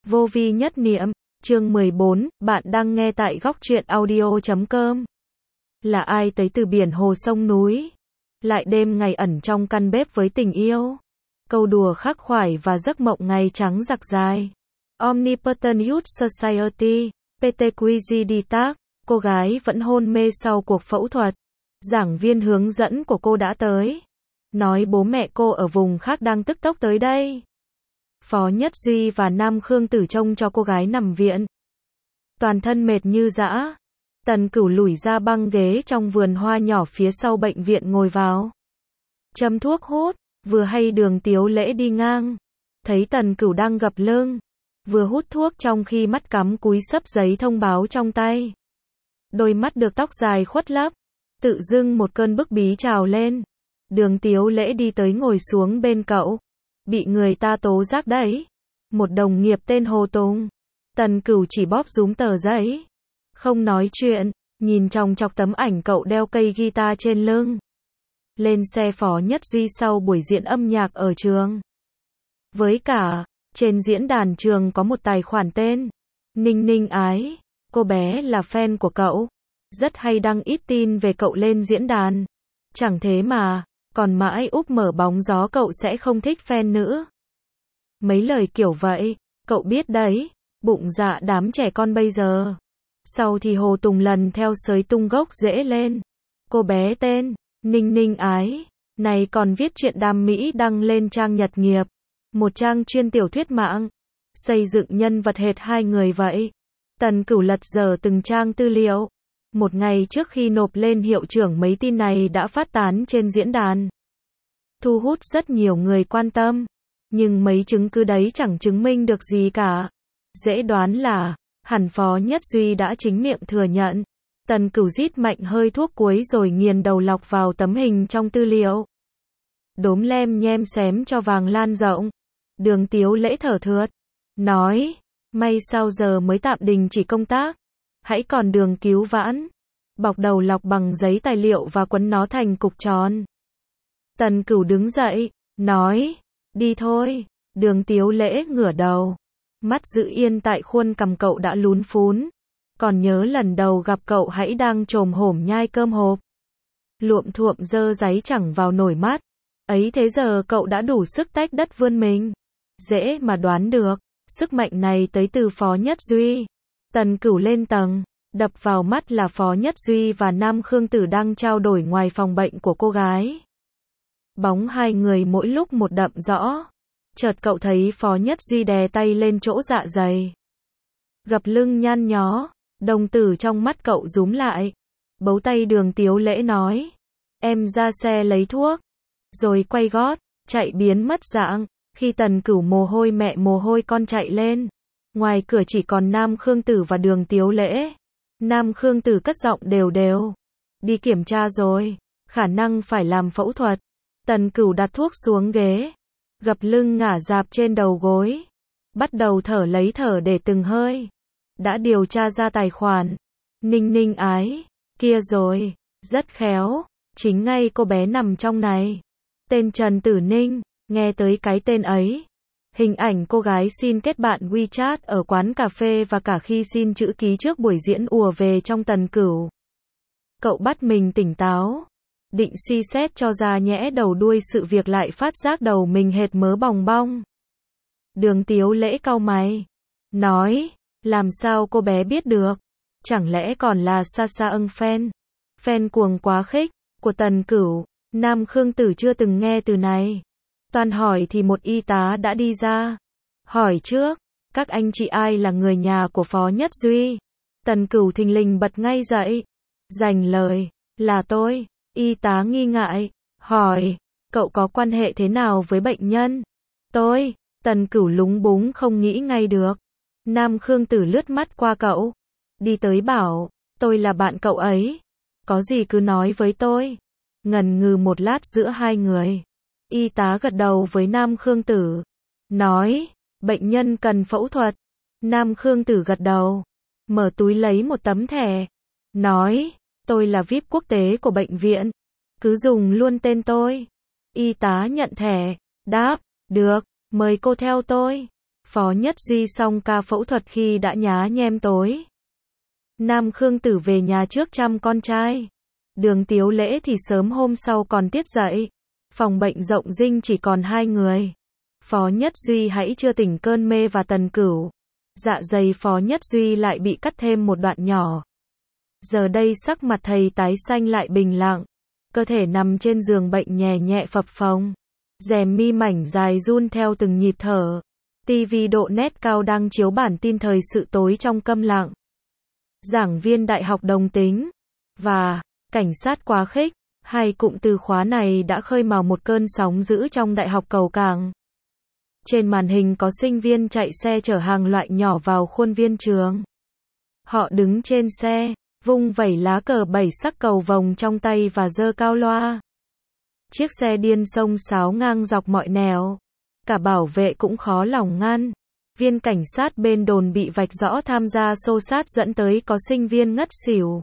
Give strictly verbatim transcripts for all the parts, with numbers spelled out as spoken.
Vô vi nhất niệm, chương mười bốn, bạn đang nghe tại góc truyện audio chấm com. Là ai tới từ biển hồ sông núi, lại đêm ngày ẩn trong căn bếp với tình yêu, câu đùa khắc khoải và giấc mộng ngày trắng giặc dài. Omnipotent Youth Society, pê tê quy giê đi tác, cô gái vẫn hôn mê sau cuộc phẫu thuật. Giảng viên hướng dẫn của cô đã tới, nói bố mẹ cô ở vùng khác đang tức tốc tới đây. Phó Nhất Duy và Nam Khương Tử trông cho cô gái nằm viện, toàn thân mệt như dã. Tần Cửu lủi ra băng ghế trong vườn hoa nhỏ phía sau bệnh viện ngồi vào, châm thuốc hút. Vừa hay Đường Tiếu Lễ đi ngang, thấy Tần Cửu đang gập lưng, vừa hút thuốc trong khi mắt cắm cúi xấp giấy thông báo trong tay. Đôi mắt được tóc dài khuất lấp, tự dưng một cơn bức bí trào lên. Đường Tiếu Lễ đi tới ngồi xuống bên cậu. Bị người ta tố giác đấy. Một đồng nghiệp tên Hồ Tùng. Tần Cửu chỉ bóp rúm tờ giấy, không nói chuyện, nhìn chòng chọc tấm ảnh cậu đeo cây guitar trên lưng. Lên xe Phó Nhất Duy sau buổi diễn âm nhạc ở trường. Với cả, trên diễn đàn trường có một tài khoản tên Ninh Ninh Ái. Cô bé là fan của cậu, rất hay đăng ít tin về cậu lên diễn đàn. Chẳng thế mà, còn mãi úp mở bóng gió cậu sẽ không thích fan nữ. Mấy lời kiểu vậy, cậu biết đấy, bụng dạ đám trẻ con bây giờ. Sau thì Hồ Tùng lần theo sới tung gốc rễ lên. Cô bé tên Ninh Ninh Ái này còn viết truyện đam mỹ đăng lên trang Nhật Nghiệp, một trang chuyên tiểu thuyết mạng, xây dựng nhân vật hệt hai người vậy. Tần Cửu lật dở từng trang tư liệu. Một ngày trước khi nộp lên hiệu trưởng mấy tin này đã phát tán trên diễn đàn, thu hút rất nhiều người quan tâm. Nhưng mấy chứng cứ đấy chẳng chứng minh được gì cả. Dễ đoán là, hẳn Phó Nhất Duy đã chính miệng thừa nhận. Tần Cửu rít mạnh hơi thuốc cuối rồi nghiền đầu lọc vào tấm hình trong tư liệu. Đốm lem nhem xém cho vàng lan rộng. Đường Tiếu Lễ thở thượt, nói, may sao giờ mới tạm đình chỉ công tác. Hãy còn đường cứu vãn. Bọc đầu lọc bằng giấy tài liệu và quấn nó thành cục tròn. Tần Cửu đứng dậy, nói, đi thôi. Đường Tiếu Lễ ngửa đầu, mắt giữ yên tại khuôn cằm cậu đã lún phún. Còn nhớ lần đầu gặp cậu hãy đang chồm hổm nhai cơm hộp, luộm thuộm dơ giấy chẳng vào nổi mắt. Ấy thế giờ cậu đã đủ sức tách đất vươn mình. Dễ mà đoán được, sức mạnh này tới từ Phó Nhất Duy. Tần Cửu lên tầng, đập vào mắt là Phó Nhất Duy và Nam Khương Tử đang trao đổi ngoài phòng bệnh của cô gái. Bóng hai người mỗi lúc một đậm rõ. Chợt cậu thấy Phó Nhất Duy đè tay lên chỗ dạ dày, gập lưng nhăn nhó, đồng tử trong mắt cậu rúm lại. Bấu tay Đường Tiếu Lễ nói, em ra xe lấy thuốc, rồi quay gót, chạy biến mất dạng. Khi Tần Cửu mồ hôi mẹ mồ hôi con chạy lên, ngoài cửa chỉ còn Nam Khương Tử và Đường Tiếu Lễ. Nam Khương Tử cất giọng đều đều, đi kiểm tra rồi, khả năng phải làm phẫu thuật. Tần Cửu đặt thuốc xuống ghế, gập lưng ngả dạp trên đầu gối, bắt đầu thở lấy thở để từng hơi. Đã điều tra ra tài khoản Ninh Ninh Ái kia rồi, rất khéo, chính ngay cô bé nằm trong này. Tên Trần Tử Ninh, nghe tới cái tên ấy, hình ảnh cô gái xin kết bạn WeChat ở quán cà phê và cả khi xin chữ ký trước buổi diễn ùa về trong Tần Cửu. Cậu bắt mình tỉnh táo, định suy xét cho ra nhẽ đầu đuôi sự việc lại phát giác đầu mình hệt mớ bòng bong. Đường Tiếu Lễ cau mày, nói, làm sao cô bé biết được? Chẳng lẽ còn là Sa Sa ưng fan, fan cuồng quá khích của Tần Cửu? Nam Khương Tử chưa từng nghe từ này. Toàn hỏi thì một y tá đã đi ra, hỏi trước, các anh chị ai là người nhà của Phó Nhất Duy? Tần Cửu thình lình bật ngay dậy, giành lời, là tôi. Y tá nghi ngại, hỏi, cậu có quan hệ thế nào với bệnh nhân? Tôi. Tần Cửu lúng búng không nghĩ ngay được. Nam Khương Tử lướt mắt qua cậu, đi tới bảo, tôi là bạn cậu ấy, có gì cứ nói với tôi. Ngần ngừ một lát giữa hai người, y tá gật đầu với Nam Khương Tử, nói, bệnh nhân cần phẫu thuật. Nam Khương Tử gật đầu, mở túi lấy một tấm thẻ, nói, tôi là vi ai pi quốc tế của bệnh viện, cứ dùng luôn tên tôi. Y tá nhận thẻ, đáp, được, mời cô theo tôi. Phó Nhất Duy xong ca phẫu thuật khi đã nhá nhem tối. Nam Khương Tử về nhà trước chăm con trai. Đường Tiếu Lễ thì sớm hôm sau còn tiết dậy. Phòng bệnh rộng rinh chỉ còn hai người. Phó Nhất Duy hãy chưa tỉnh cơn mê và Tần Cửu. Dạ dày Phó Nhất Duy lại bị cắt thêm một đoạn nhỏ. Giờ đây sắc mặt thầy tái xanh lại bình lặng. Cơ thể nằm trên giường bệnh nhẹ nhẹ phập phồng. Rèm mi mảnh dài run theo từng nhịp thở. ti vi độ nét cao đang chiếu bản tin thời sự tối trong câm lặng. Giảng viên Đại học Đồng Tính và cảnh sát quá khích, hai cụm từ khóa này đã khơi mào một cơn sóng dữ trong Đại học Cầu Cảng. Trên màn hình có sinh viên chạy xe chở hàng loại nhỏ vào khuôn viên trường. Họ đứng trên xe, vung vẩy lá cờ bảy sắc cầu vồng trong tay và giơ cao loa. Chiếc xe điên xông xáo ngang dọc mọi nẻo. Cả bảo vệ cũng khó lòng ngăn. Viên cảnh sát bên đồn bị vạch rõ tham gia xô xát dẫn tới có sinh viên ngất xỉu.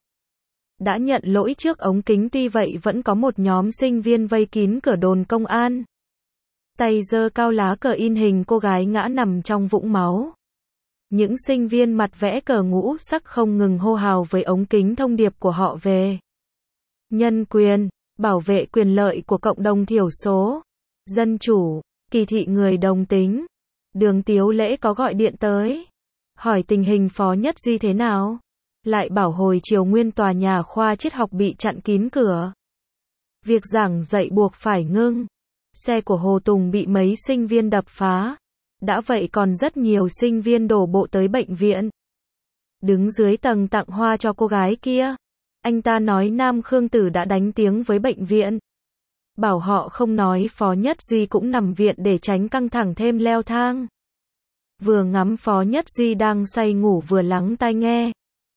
Đã nhận lỗi trước ống kính, tuy vậy vẫn có một nhóm sinh viên vây kín cửa đồn công an. Tay giơ cao lá cờ in hình cô gái ngã nằm trong vũng máu. Những sinh viên mặt vẽ cờ ngũ sắc không ngừng hô hào với ống kính thông điệp của họ về nhân quyền, bảo vệ quyền lợi của cộng đồng thiểu số, dân chủ, kỳ thị người đồng tính. Đường Tiếu Lễ có gọi điện tới, hỏi tình hình Phó Nhất Duy thế nào. Lại bảo hồi chiều nguyên tòa nhà khoa triết học bị chặn kín cửa. Việc giảng dạy buộc phải ngưng. Xe của Hồ Tùng bị mấy sinh viên đập phá. Đã vậy còn rất nhiều sinh viên đổ bộ tới bệnh viện. Đứng dưới tầng tặng hoa cho cô gái kia. Anh ta nói Nam Khương Tử đã đánh tiếng với bệnh viện. Bảo họ không nói Phó Nhất Duy cũng nằm viện để tránh căng thẳng thêm leo thang. Vừa ngắm Phó Nhất Duy đang say ngủ vừa lắng tai nghe.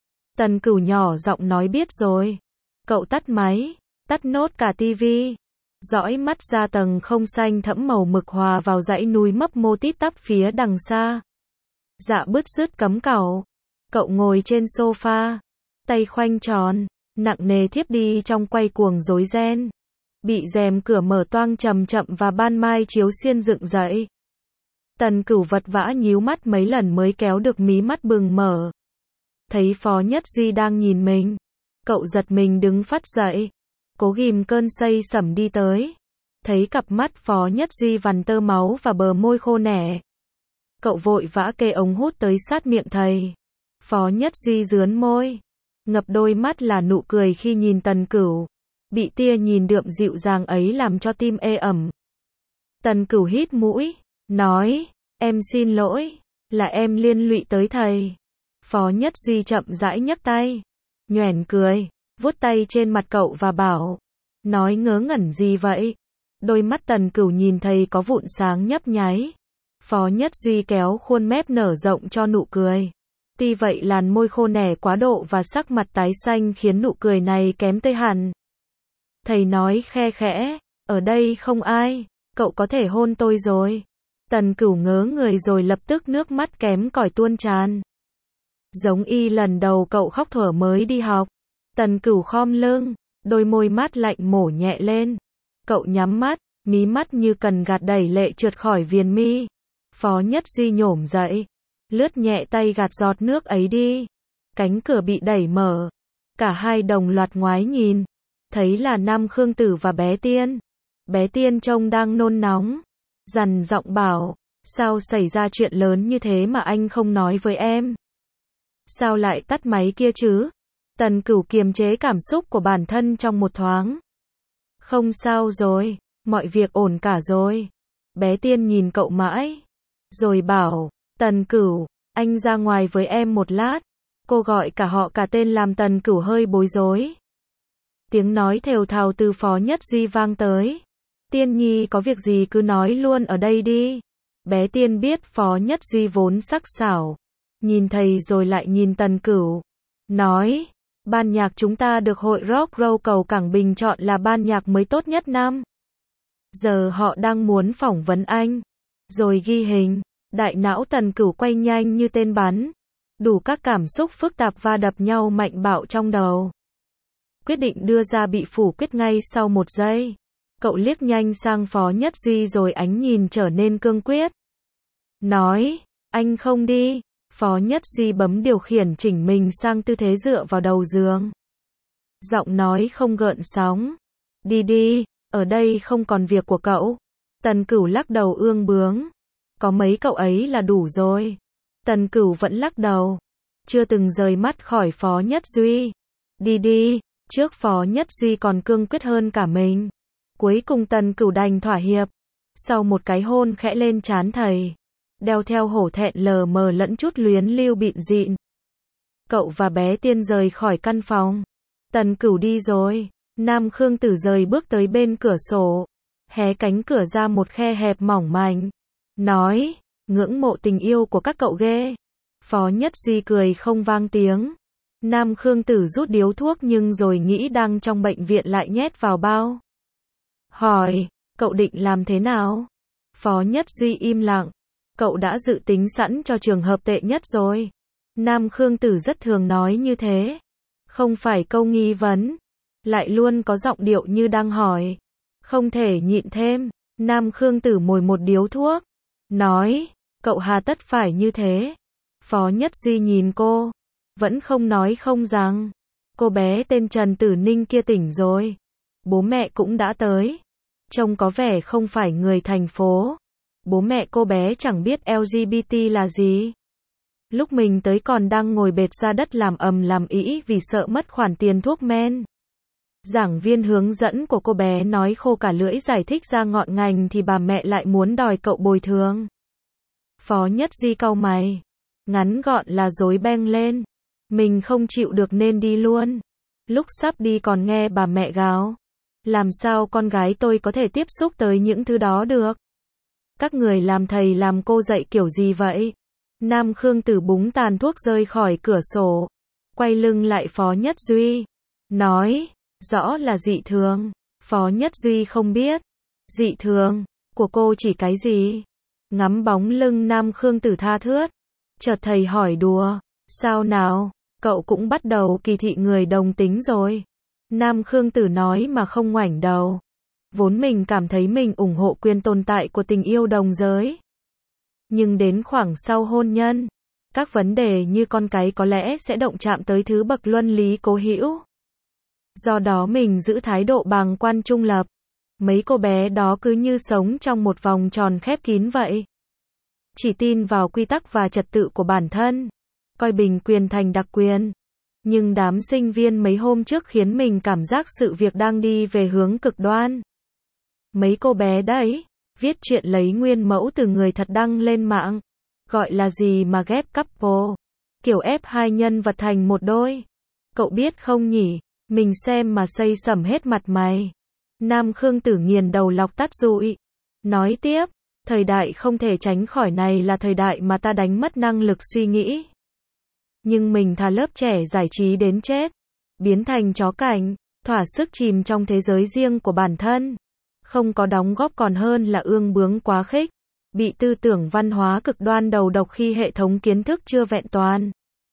Tần Cửu nhỏ giọng nói biết rồi. Cậu tắt máy, tắt nốt cả tivi. Dõi mắt ra tầng không xanh thẫm màu mực hòa vào dãy núi mấp mô tít tắp phía đằng xa. Dạ bứt rứt cấm cẩu. Cậu ngồi trên sofa, tay khoanh tròn, nặng nề thiếp đi trong quay cuồng rối ren. Bị rèm cửa mở toang chậm chậm và ban mai chiếu xiên dựng dậy. Tần Cửu vật vã nhíu mắt mấy lần mới kéo được mí mắt bừng mở. Thấy Phó Nhất Duy đang nhìn mình. Cậu giật mình đứng phắt dậy. Cố ghìm cơn say sẩm đi tới. Thấy cặp mắt Phó Nhất Duy vằn tơ máu và bờ môi khô nẻ. Cậu vội vã kê ống hút tới sát miệng thầy. Phó Nhất Duy rướn môi. Ngập đôi mắt là nụ cười khi nhìn Tần Cửu. Bị tia nhìn đượm dịu dàng ấy làm cho tim ê ẩm. Tần Cửu hít mũi. Nói, em xin lỗi. Là em liên lụy tới thầy. Phó Nhất Duy chậm rãi nhấc tay. Nhoẻn cười. Vuốt tay trên mặt cậu và bảo. Nói ngớ ngẩn gì vậy? Đôi mắt Tần Cửu nhìn thầy có vụn sáng nhấp nháy. Phó Nhất Duy kéo khuôn mép nở rộng cho nụ cười. Tuy vậy làn môi khô nẻ quá độ và sắc mặt tái xanh khiến nụ cười này kém tươi hẳn. Thầy nói khe khẽ. Ở đây không ai. Cậu có thể hôn tôi rồi. Tần Cửu ngớ người rồi lập tức nước mắt kém cỏi tuôn tràn. Giống y lần đầu cậu khóc thuở mới đi học. Tần Cửu khom lưng, đôi môi mát lạnh mổ nhẹ lên. Cậu nhắm mắt, mí mắt như cần gạt đẩy lệ trượt khỏi viền mi. Phó Nhất Duy nhổm dậy, lướt nhẹ tay gạt giọt nước ấy đi. Cánh cửa bị đẩy mở. Cả hai đồng loạt ngoái nhìn. Thấy là Nam Khương Tử và bé Tiên. Bé Tiên trông đang nôn nóng. Dằn giọng bảo, sao xảy ra chuyện lớn như thế mà anh không nói với em? Sao lại tắt máy kia chứ? Tần Cửu kiềm chế cảm xúc của bản thân trong một thoáng. Không sao rồi, mọi việc ổn cả rồi. Bé Tiên nhìn cậu mãi. Rồi bảo, Tần Cửu, anh ra ngoài với em một lát. Cô gọi cả họ cả tên làm Tần Cửu hơi bối rối. Tiếng nói thều thào từ Phó Nhất Duy vang tới. Tiên Nhi có việc gì cứ nói luôn ở đây đi. Bé Tiên biết Phó Nhất Duy vốn sắc sảo. Nhìn thầy rồi lại nhìn Tần Cửu. Nói, ban nhạc chúng ta được hội Rock Roll Cầu Cảng bình chọn là ban nhạc mới tốt nhất năm. Giờ họ đang muốn phỏng vấn anh. Rồi ghi hình. Đại não Tần Cửu quay nhanh như tên bắn. Đủ các cảm xúc phức tạp va đập nhau mạnh bạo trong đầu. Quyết định đưa ra bị phủ quyết ngay sau một giây. Cậu liếc nhanh sang Phó Nhất Duy rồi ánh nhìn trở nên cương quyết. Nói, Anh không đi. Phó Nhất Duy bấm điều khiển chỉnh mình sang tư thế dựa vào đầu giường. Giọng nói không gợn sóng. Đi đi, ở đây không còn việc của cậu. Tần Cửu lắc đầu ương bướng. Có mấy cậu ấy là đủ rồi. Tần Cửu vẫn lắc đầu. Chưa từng rời mắt khỏi Phó Nhất Duy. Đi đi, trước Phó Nhất Duy còn cương quyết hơn cả mình. Cuối cùng Tần Cửu đành thỏa hiệp. Sau một cái hôn khẽ lên trán thầy, đeo theo hổ thẹn lờ mờ lẫn chút luyến lưu bịn dịn. Cậu và bé Tiên rời khỏi căn phòng. Tần Cửu đi rồi. Nam Khương Tử rời bước tới bên cửa sổ, hé cánh cửa ra một khe hẹp mỏng manh. Nói, ngưỡng mộ tình yêu của các cậu ghê. Phó Nhất Duy cười không vang tiếng. Nam Khương Tử rút điếu thuốc nhưng rồi nghĩ đang trong bệnh viện lại nhét vào bao. Hỏi, cậu định làm thế nào? Phó Nhất Duy im lặng. Cậu đã dự tính sẵn cho trường hợp tệ nhất rồi. Nam Khương Tử rất thường nói như thế. Không phải câu nghi vấn, lại luôn có giọng điệu như đang hỏi. Không thể nhịn thêm. Nam Khương Tử mồi một điếu thuốc. Nói, cậu hà tất phải như thế. Phó Nhất Duy nhìn cô. Vẫn không nói không rằng. Cô bé tên Trần Tử Ninh kia tỉnh rồi. Bố mẹ cũng đã tới. Trông có vẻ không phải người thành phố. Bố mẹ cô bé chẳng biết lờ giê bê tê là gì. Lúc mình tới còn đang ngồi bệt ra đất làm ầm làm ĩ vì sợ mất khoản tiền thuốc men. Giảng viên hướng dẫn của cô bé nói khô cả lưỡi giải thích ra ngọn ngành thì bà mẹ lại muốn đòi cậu bồi thường. Phó Nhất Duy cau mày. Ngắn gọn là rối beng lên. Mình không chịu được nên đi luôn. Lúc sắp đi còn nghe bà mẹ gào. Làm sao con gái tôi có thể tiếp xúc tới những thứ đó được? Các người làm thầy làm cô dạy kiểu gì vậy? Nam Khương Tử búng tàn thuốc rơi khỏi cửa sổ. Quay lưng lại Phó Nhất Duy. Nói, rõ là dị thường. Phó Nhất Duy không biết. Dị thường của cô chỉ cái gì? Ngắm bóng lưng Nam Khương Tử tha thướt. Chợt thầy hỏi đùa. Sao nào, cậu cũng bắt đầu kỳ thị người đồng tính rồi. Nam Khương Tử nói mà không ngoảnh đầu. Vốn mình cảm thấy mình ủng hộ quyền tồn tại của tình yêu đồng giới. Nhưng đến khoảng sau hôn nhân, các vấn đề như con cái có lẽ sẽ động chạm tới thứ bậc luân lý cố hữu. Do đó mình giữ thái độ bàng quan trung lập. Mấy cô bé đó cứ như sống trong một vòng tròn khép kín vậy. Chỉ tin vào quy tắc và trật tự của bản thân. Coi bình quyền thành đặc quyền. Nhưng đám sinh viên mấy hôm trước khiến mình cảm giác sự việc đang đi về hướng cực đoan. Mấy cô bé đấy, viết chuyện lấy nguyên mẫu từ người thật đăng lên mạng. Gọi là gì mà ghép couple. Kiểu ép hai nhân vật thành một đôi. Cậu biết không nhỉ, mình xem mà xây sẩm hết mặt mày. Nam Khương Tử nghiền đầu lọc tắt dụi. Nói tiếp, thời đại không thể tránh khỏi này là thời đại mà ta đánh mất năng lực suy nghĩ. Nhưng mình thà lớp trẻ giải trí đến chết. Biến thành chó cảnh, thỏa sức chìm trong thế giới riêng của bản thân. Không có đóng góp còn hơn là ương bướng quá khích. Bị tư tưởng văn hóa cực đoan đầu độc khi hệ thống kiến thức chưa vẹn toàn.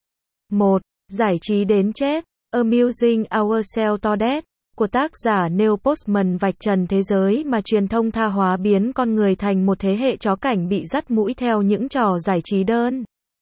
một. Giải trí đến chết. Amusing Ourselves to Death của tác giả Neil Postman vạch trần thế giới mà truyền thông tha hóa biến con người thành một thế hệ chó cảnh bị dắt mũi theo những trò giải trí đơn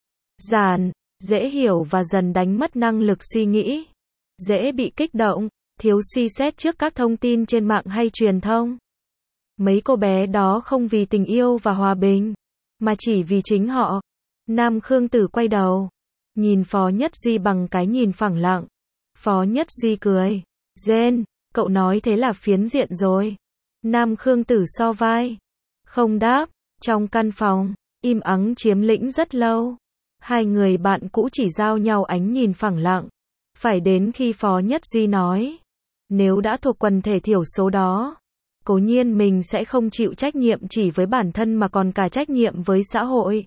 giản, dễ hiểu và dần đánh mất năng lực suy nghĩ. Dễ bị kích động, thiếu suy xét trước các thông tin trên mạng hay truyền thông. Mấy cô bé đó không vì tình yêu và hòa bình, mà chỉ vì chính họ. Nam Khương Tử quay đầu, nhìn Phó Nhất Duy bằng cái nhìn phẳng lặng. Phó Nhất Duy cười. Jen, cậu nói thế là phiến diện rồi. Nam Khương Tử so vai. Không đáp. Trong căn phòng, im ắng chiếm lĩnh rất lâu. Hai người bạn cũ chỉ giao nhau ánh nhìn phẳng lặng. Phải đến khi Phó Nhất Duy nói. Nếu đã thuộc quần thể thiểu số đó, cố nhiên mình sẽ không chịu trách nhiệm chỉ với bản thân mà còn cả trách nhiệm với xã hội.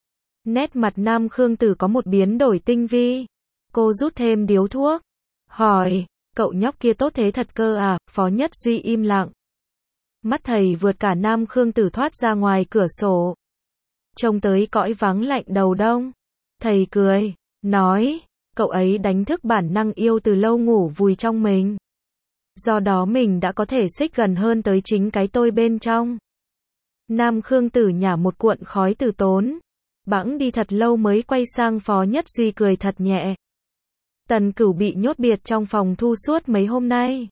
Nét mặt Nam Khương Tử có một biến đổi tinh vi. Cô rút thêm điếu thuốc. Hỏi, cậu nhóc kia tốt thế thật cơ à? Phó Nhất Duy im lặng. Mắt thầy vượt cả Nam Khương Tử thoát ra ngoài cửa sổ. Trông tới cõi vắng lạnh đầu đông. Thầy cười, nói, cậu ấy đánh thức bản năng yêu từ lâu ngủ vùi trong mình. Do đó mình đã có thể xích gần hơn tới chính cái tôi bên trong. Nam Khương Tử nhả một cuộn khói từ tốn. Bẵng đi thật lâu mới quay sang Phó Nhất Duy cười thật nhẹ. Tần Cửu bị nhốt biệt trong phòng thu suốt mấy hôm nay.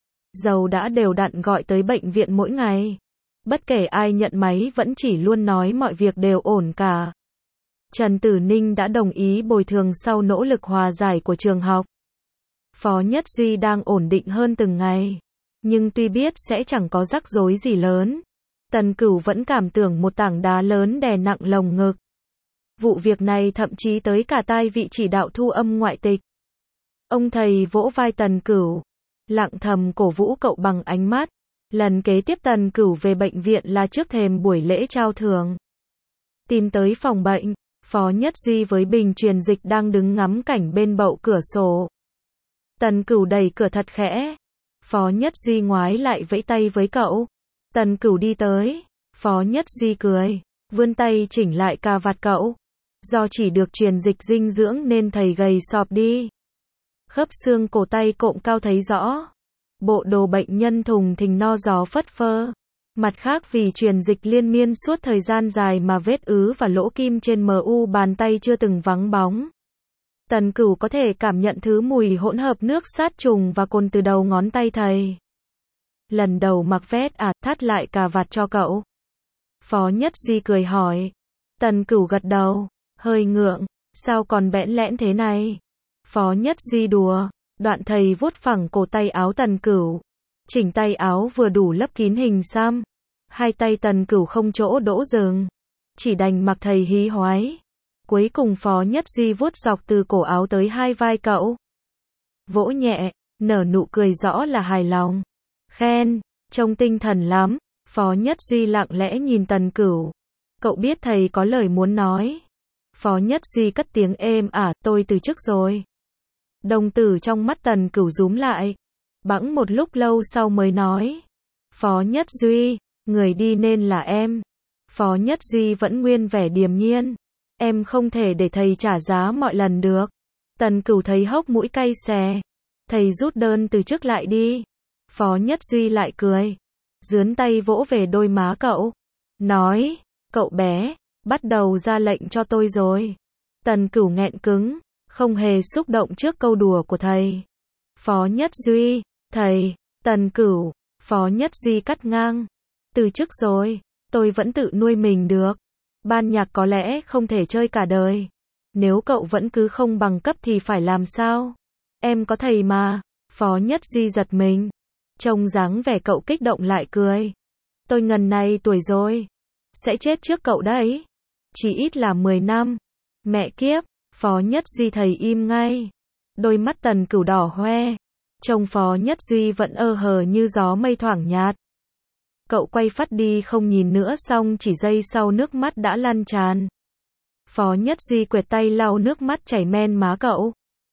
Dầu đã đều đặn gọi tới bệnh viện mỗi ngày. Bất kể ai nhận máy vẫn chỉ luôn nói mọi việc đều ổn cả. Trần Tử Ninh đã đồng ý bồi thường sau nỗ lực hòa giải của trường học. Phó Nhất Duy đang ổn định hơn từng ngày. Nhưng tuy biết sẽ chẳng có rắc rối gì lớn, Tần Cửu vẫn cảm tưởng một tảng đá lớn đè nặng lồng ngực. Vụ việc này thậm chí tới cả tai vị chỉ đạo thu âm ngoại tịch. Ông thầy vỗ vai Tần Cửu, lặng thầm cổ vũ cậu bằng ánh mắt. Lần kế tiếp Tần Cửu về bệnh viện là trước thềm buổi lễ trao thưởng. Tìm tới phòng bệnh, Phó Nhất Duy với bình truyền dịch đang đứng ngắm cảnh bên bậu cửa sổ. Tần Cửu đẩy cửa thật khẽ. Phó Nhất Duy ngoái lại vẫy tay với cậu. Tần Cửu đi tới. Phó Nhất Duy cười, vươn tay chỉnh lại cà vạt cậu. Do chỉ được truyền dịch dinh dưỡng nên thầy gầy sọp đi. Khớp xương cổ tay cộm cao thấy rõ. Bộ đồ bệnh nhân thùng thình no gió phất phơ. Mặt khác vì truyền dịch liên miên suốt thời gian dài mà vết ứ và lỗ kim trên mu bàn tay chưa từng vắng bóng. Tần Cửu có thể cảm nhận thứ mùi hỗn hợp nước sát trùng và cồn từ đầu ngón tay thầy. Lần đầu mặc vest à, thắt lại cà vạt cho cậu. Phó Nhất Duy cười hỏi. Tần Cửu gật đầu, hơi ngượng, sao còn bẽn lẽn thế này? Phó Nhất Duy đùa, đoạn thầy vuốt phẳng cổ tay áo Tần Cửu. Chỉnh tay áo vừa đủ lấp kín hình xăm. Hai tay Tần Cửu không chỗ đỗ dừng. Chỉ đành mặc thầy hí hoái. Cuối cùng Phó Nhất Duy vuốt dọc từ cổ áo tới hai vai cậu. Vỗ nhẹ, nở nụ cười rõ là hài lòng. Khen, trông tinh thần lắm. Phó Nhất Duy lặng lẽ nhìn Tần Cửu. Cậu biết thầy có lời muốn nói. Phó Nhất Duy cất tiếng êm ả, tôi từ chức rồi. Đồng tử trong mắt Tần Cửu rúm lại. Bẵng một lúc lâu sau mới nói. Phó Nhất Duy, người đi nên là em. Phó Nhất Duy vẫn nguyên vẻ điềm nhiên. Em không thể để thầy trả giá mọi lần được. Tần Cửu thấy hốc mũi cay xè. Thầy rút đơn từ chức lại đi. Phó Nhất Duy lại cười. Dướn tay vỗ về đôi má cậu. Nói, cậu bé, bắt đầu ra lệnh cho tôi rồi. Tần Cửu nghẹn cứng, không hề xúc động trước câu đùa của thầy. Phó Nhất Duy, thầy, Tần Cửu, Phó Nhất Duy cắt ngang. Từ chức rồi, tôi vẫn tự nuôi mình được. Ban nhạc có lẽ không thể chơi cả đời. Nếu cậu vẫn cứ không bằng cấp thì phải làm sao? Em có thầy mà. Phó Nhất Duy giật mình. Trông dáng vẻ cậu kích động lại cười. Tôi ngần này tuổi rồi. Sẽ chết trước cậu đấy. Chỉ ít là mười năm. Mẹ kiếp, Phó Nhất Duy thầy im ngay. Đôi mắt Tần Cửu đỏ hoe. Trông Phó Nhất Duy vẫn ơ hờ như gió mây thoảng nhạt. Cậu quay phát đi không nhìn nữa xong chỉ giây sau nước mắt đã lăn tràn. Phó Nhất Duy quẹt tay lau nước mắt chảy men má cậu.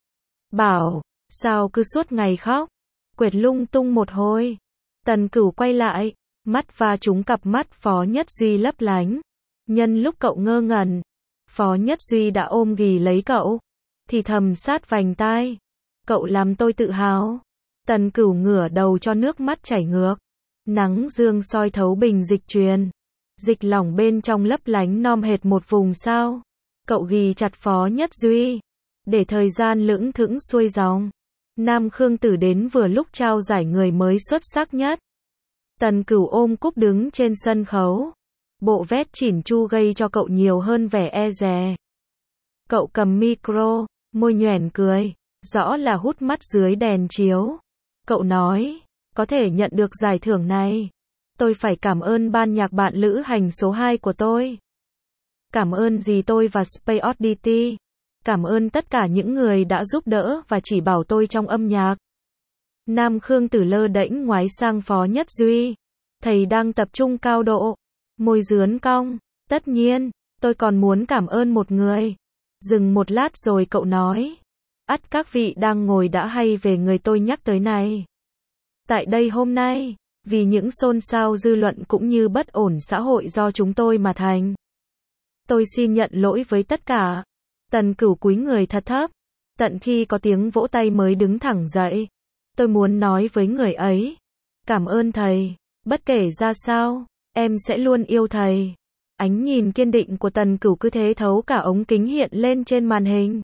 Bảo, sao cứ suốt ngày khóc? Quẹt lung tung một hồi. Tần Cửu quay lại, mắt va trúng cặp mắt Phó Nhất Duy lấp lánh. Nhân lúc cậu ngơ ngẩn, Phó Nhất Duy đã ôm ghì lấy cậu, thì thầm sát vành tai. Cậu làm tôi tự hào. Tần Cửu ngửa đầu cho nước mắt chảy ngược. Nắng dương soi thấu bình dịch truyền. Dịch lỏng bên trong lấp lánh non hệt một vùng sao. Cậu ghì chặt Phó Nhất Duy, để thời gian lững thững xuôi dòng. Nam Khương Tử đến vừa lúc trao giải người mới xuất sắc nhất. Tần Cửu ôm cúp đứng trên sân khấu. Bộ vest chỉn chu gây cho cậu nhiều hơn vẻ e dè. Cậu cầm micro, môi nhoẻn cười, rõ là hút mắt dưới đèn chiếu. Cậu nói, có thể nhận được giải thưởng này, tôi phải cảm ơn ban nhạc bạn lữ hành số hai của tôi. Cảm ơn dì tôi và Space Oddity. Cảm ơn tất cả những người đã giúp đỡ và chỉ bảo tôi trong âm nhạc. Nam Khương Tử lơ đễnh ngoái sang Phó Nhất Duy. Thầy đang tập trung cao độ. Môi dướn cong. Tất nhiên, tôi còn muốn cảm ơn một người. Dừng một lát rồi cậu nói. Ắt các vị đang ngồi đã hay về người tôi nhắc tới này. Tại đây hôm nay, vì những xôn xao dư luận cũng như bất ổn xã hội do chúng tôi mà thành. Tôi xin nhận lỗi với tất cả. Tần Cửu cúi người thật thấp. Tận khi có tiếng vỗ tay mới đứng thẳng dậy. Tôi muốn nói với người ấy. Cảm ơn thầy. Bất kể ra sao, em sẽ luôn yêu thầy. Ánh nhìn kiên định của Tần Cửu cứ thế thấu cả ống kính hiện lên trên màn hình.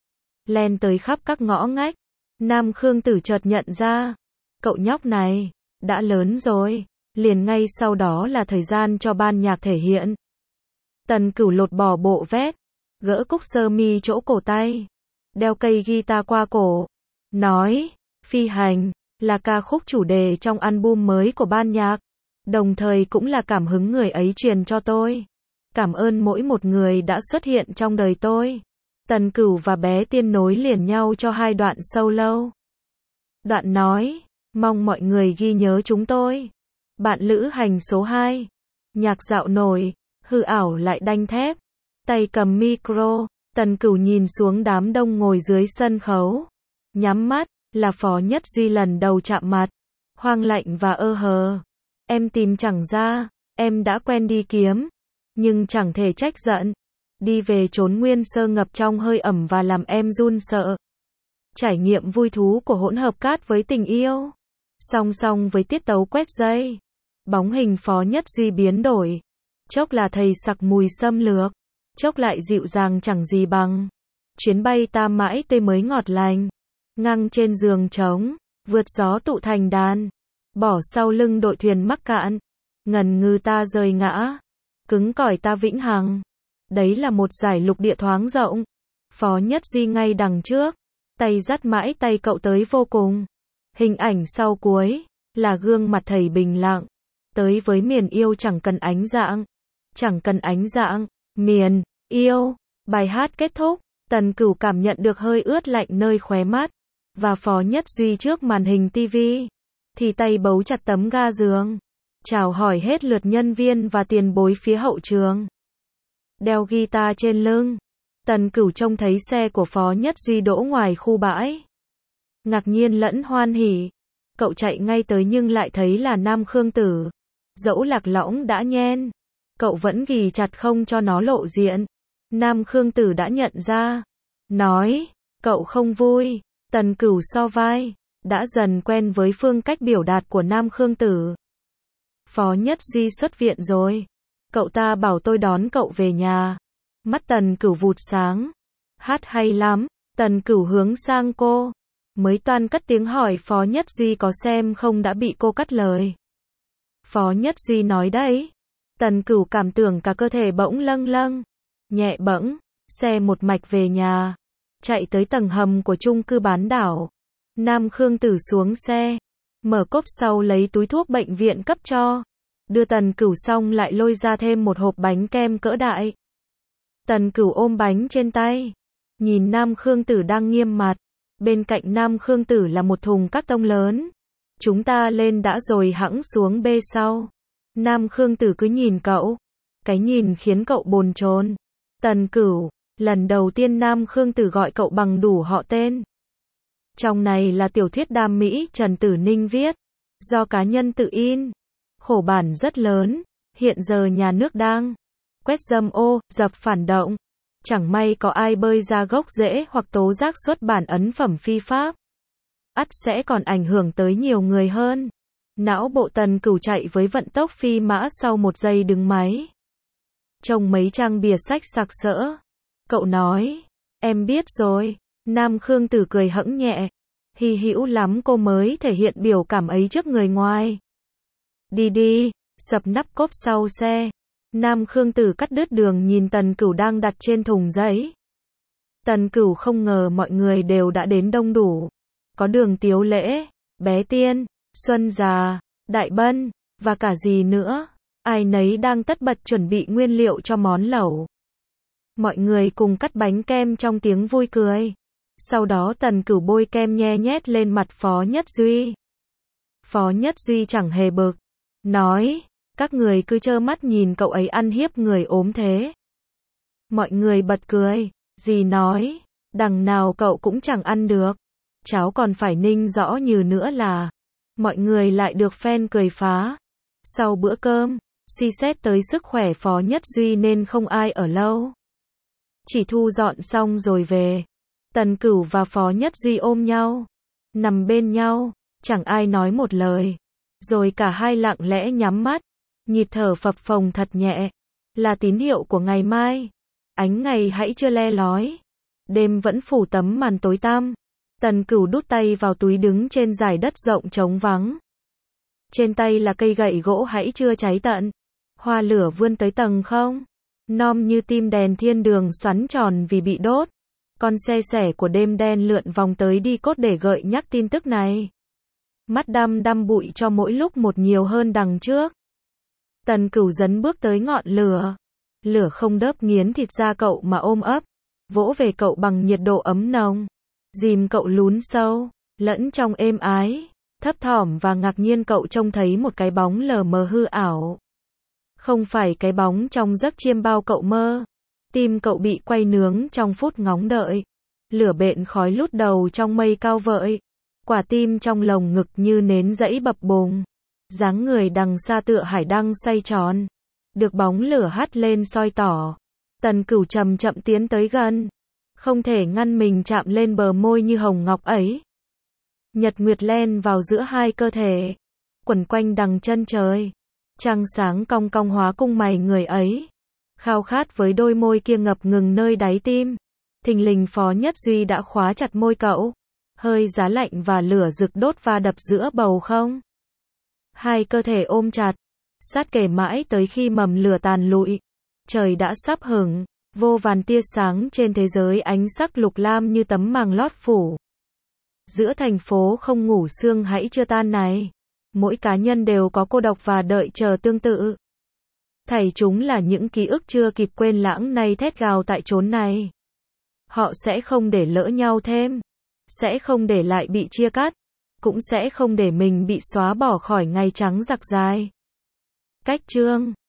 Len tới khắp các ngõ ngách. Nam Khương Tử chợt nhận ra, cậu nhóc này, đã lớn rồi. Liền ngay sau đó là thời gian cho ban nhạc thể hiện. Tần Cửu lột bỏ bộ vest, gỡ cúc sơ mi chỗ cổ tay, đeo cây guitar qua cổ, nói, Phi Hành, là ca khúc chủ đề trong album mới của ban nhạc, đồng thời cũng là cảm hứng người ấy truyền cho tôi. Cảm ơn mỗi một người đã xuất hiện trong đời tôi. Tần Cửu và bé Tiên nối liền nhau cho hai đoạn solo. Đoạn nói, mong mọi người ghi nhớ chúng tôi. Bạn lữ hành số hai. Nhạc dạo nổi, hư ảo lại đanh thép. Tay cầm micro, Tần Cửu nhìn xuống đám đông ngồi dưới sân khấu. Nhắm mắt, là Phó Nhất Duy lần đầu chạm mặt. Hoang lạnh và ơ hờ. Em tìm chẳng ra, em đã quen đi kiếm. Nhưng chẳng thể trách giận. Đi về chốn nguyên sơ ngập trong hơi ẩm và làm em run sợ. Trải nghiệm vui thú của hỗn hợp cát với tình yêu. Song song với tiết tấu quét dây. Bóng hình Phó Nhất Duy biến đổi. Chốc là thầy sặc mùi xâm lược. Chốc lại dịu dàng chẳng gì bằng. Chuyến bay ta mãi tê mới ngọt lành. Ngang trên giường trống, vượt gió tụ thành đàn. Bỏ sau lưng đội thuyền mắc cạn. Ngần ngừ ta rời ngã. Cứng cỏi ta vĩnh hằng. Đấy là một giải lục địa thoáng rộng. Phó Nhất Duy ngay đằng trước. Tay dắt mãi tay cậu tới vô cùng. Hình ảnh sau cuối, là gương mặt thầy bình lặng. Tới với miền yêu chẳng cần ánh dạng. Chẳng cần ánh dạng, miền yêu. Bài hát kết thúc, Tần Cửu cảm nhận được hơi ướt lạnh nơi khóe mắt. Và Phó Nhất Duy trước màn hình tivi. Thì tay bấu chặt tấm ga giường. Chào hỏi hết lượt nhân viên và tiền bối phía hậu trường. Đeo guitar trên lưng. Tần Cửu trông thấy xe của Phó Nhất Duy đỗ ngoài khu bãi. Ngạc nhiên lẫn hoan hỉ. Cậu chạy ngay tới nhưng lại thấy là Nam Khương Tử. Dẫu lạc lõng đã nhen. Cậu vẫn ghì chặt không cho nó lộ diện. Nam Khương Tử đã nhận ra. Nói, cậu không vui. Tần Cửu so vai. Đã dần quen với phương cách biểu đạt của Nam Khương Tử. Phó Nhất Duy xuất viện rồi. Cậu ta bảo tôi đón cậu về nhà. Mắt Tần Cửu vụt sáng. Hát hay lắm. Tần Cửu hướng sang cô. Mới toan cất tiếng hỏi Phó Nhất Duy có xem không đã bị cô cắt lời. Phó Nhất Duy nói đấy. Tần Cửu cảm tưởng cả cơ thể bỗng lâng lâng. Nhẹ bẫng. Xe một mạch về nhà. Chạy tới tầng hầm của chung cư bán đảo. Nam Khương Tử xuống xe. Mở cốp sau lấy túi thuốc bệnh viện cấp cho. Đưa Tần Cửu xong lại lôi ra thêm một hộp bánh kem cỡ đại. Tần Cửu ôm bánh trên tay. Nhìn Nam Khương Tử đang nghiêm mặt. Bên cạnh Nam Khương Tử là một thùng các tông lớn. Chúng ta lên đã rồi hẵng xuống bê sau. Nam Khương Tử cứ nhìn cậu. Cái nhìn khiến cậu bồn chồn. Tần Cửu. Lần đầu tiên Nam Khương Tử gọi cậu bằng đủ họ tên. Trong này là tiểu thuyết đam mỹ Trần Tử Ninh viết. Do cá nhân tự in. Khổ bản rất lớn. Hiện giờ nhà nước đang quét dâm ô, dập phản động. Chẳng may có ai bơi ra gốc rễ hoặc tố giác xuất bản ấn phẩm phi pháp. Ắt sẽ còn ảnh hưởng tới nhiều người hơn. Não bộ Tần Cửu chạy với vận tốc phi mã sau một giây đứng máy. Trông mấy trang bìa sách sặc sỡ. Cậu nói, em biết rồi. Nam Khương Tử cười hẫng nhẹ. Hy hữu lắm cô mới thể hiện biểu cảm ấy trước người ngoài. Đi đi, sập nắp cốp sau xe. Nam Khương Tử cắt đứt đường nhìn Tần Cửu đang đặt trên thùng giấy. Tần Cửu không ngờ mọi người đều đã đến đông đủ. Có Đường Tiếu Lễ, Bé Tiên, Xuân Già, Đại Bân, và cả gì nữa. Ai nấy đang tất bật chuẩn bị nguyên liệu cho món lẩu. Mọi người cùng cắt bánh kem trong tiếng vui cười. Sau đó Tần Cửu bôi kem nhe nhét lên mặt Phó Nhất Duy. Phó Nhất Duy chẳng hề bực. Nói, các người cứ trơ mắt nhìn cậu ấy ăn hiếp người ốm thế. Mọi người bật cười. Dì nói, đằng nào cậu cũng chẳng ăn được. Cháu còn phải ninh rõ như nữa là. Mọi người lại được fan cười phá. Sau bữa cơm, suy xét tới sức khỏe Phó Nhất Duy nên không ai ở lâu. Chỉ thu dọn xong rồi về. Tần Cửu và Phó Nhất Duy ôm nhau. Nằm bên nhau, chẳng ai nói một lời. Rồi cả hai lặng lẽ nhắm mắt. Nhịp thở phập phồng thật nhẹ. là tín hiệu của ngày mai. Ánh ngày hãy chưa le lói. Đêm vẫn phủ tấm màn tối tăm. Tần Cửu đút tay vào túi đứng trên dải đất rộng trống vắng. Trên tay là cây gậy gỗ hãy chưa cháy tận. Hoa lửa vươn tới tầng không. Nom như tim đèn thiên đường xoắn tròn vì bị đốt. Con xe sẻ của đêm đen lượn vòng tới đi cốt để gợi nhắc tin tức này. Mắt đăm đăm bụi cho mỗi lúc một nhiều hơn đằng trước. Tần Cửu dấn bước tới ngọn lửa. Lửa không đớp nghiến thịt da cậu mà ôm ấp. Vỗ về cậu bằng nhiệt độ ấm nồng. Dìm cậu lún sâu. Lẫn trong êm ái. Thấp thỏm và ngạc nhiên cậu trông thấy một cái bóng lờ mờ hư ảo. Không phải cái bóng trong giấc chiêm bao cậu mơ. Tim cậu bị quay nướng trong phút ngóng đợi. Lửa bện khói lút đầu trong mây cao vợi. Quả tim trong lồng ngực như nến dãy bập bùng. Dáng người đằng xa tựa hải đăng xoay tròn. Được bóng lửa hắt lên soi tỏ. Tần Cửu chậm chậm tiến tới gần. Không thể ngăn mình chạm lên bờ môi như hồng ngọc ấy. Nhật nguyệt len vào giữa hai cơ thể. Quẩn quanh đằng chân trời. Trăng sáng cong cong hóa cung mày người ấy. Khao khát với đôi môi kia ngập ngừng nơi đáy tim. Thình lình Phó Nhất Duy đã khóa chặt môi cậu. Hơi giá lạnh và lửa rực đốt va đập giữa bầu không. Hai cơ thể ôm chặt. Sát kề mãi tới khi mầm lửa tàn lụi. Trời đã sắp hửng. Vô vàn tia sáng trên thế giới ánh sắc lục lam như tấm màng lót phủ. Giữa thành phố không ngủ sương hãy chưa tan này. Mỗi cá nhân đều có cô độc và đợi chờ tương tự. Thảy chúng là những ký ức chưa kịp quên lãng nay thét gào tại chốn này. Họ sẽ không để lỡ nhau thêm. Sẽ không để lại bị chia cắt. Cũng sẽ không để mình bị xóa bỏ khỏi ngày trắng giặc dài. Cách chương